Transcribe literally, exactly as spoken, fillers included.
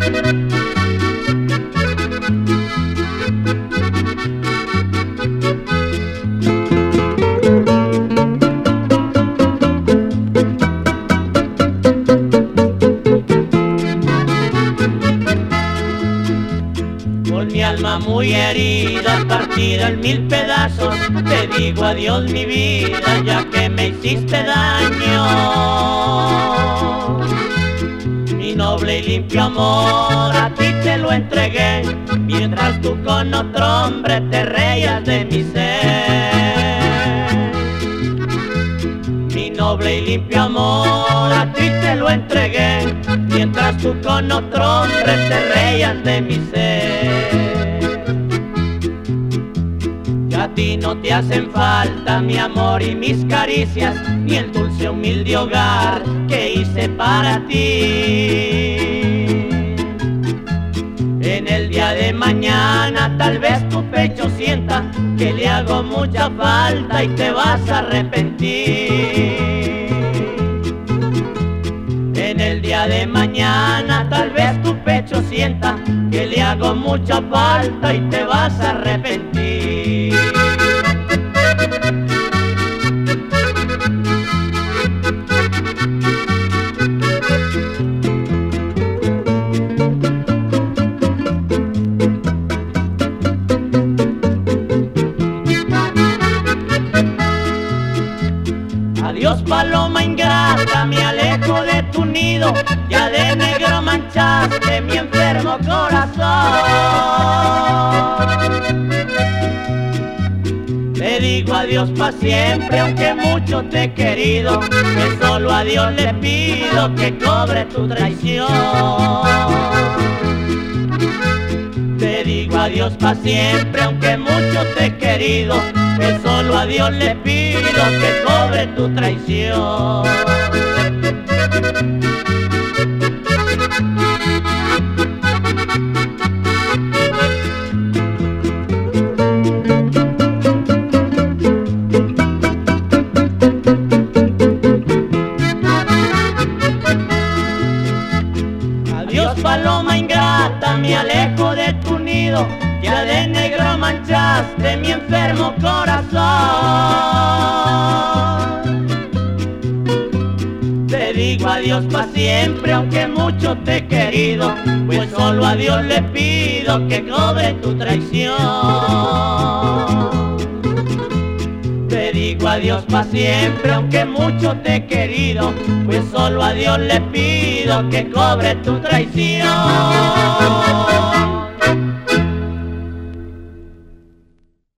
Con mi alma muy herida, partida en mil pedazos, te digo adiós mi vida, ya que me hiciste daño. Mi noble y limpio amor a ti te lo entregué, mientras tú con otro hombre te reías de mi ser. Mi noble y limpio amor a ti te lo entregué, mientras tú con otro hombre te reías de mi ser. Ya a ti no te hacen falta mi amor y mis caricias, ni el dulce humilde hogar que hice para ti. En el día de mañana tal vez tu pecho sienta que le hago mucha falta y te vas a arrepentir. En el día de mañana tal vez tu pecho sienta que le hago mucha falta y te vas a arrepentir. Adiós paloma ingrata, me alejo de tu nido, ya de negro manchaste mi enfermo corazón. Te digo adiós pa' siempre, aunque mucho te he querido, que solo a Dios le pido que cobre tu traición. Te digo adiós pa' siempre, aunque mucho te he querido, que solo a Dios le pido que cobre tu traición. Adiós paloma ingrata, me alejo de tu nido, ya de negro manchaste mi enfermo corazón. Te digo adiós pa' siempre, aunque mucho te he querido, pues solo a Dios le pido que cobre tu traición. Te digo adiós pa' siempre, aunque mucho te he querido, pues solo a Dios le pido que cobre tu traición.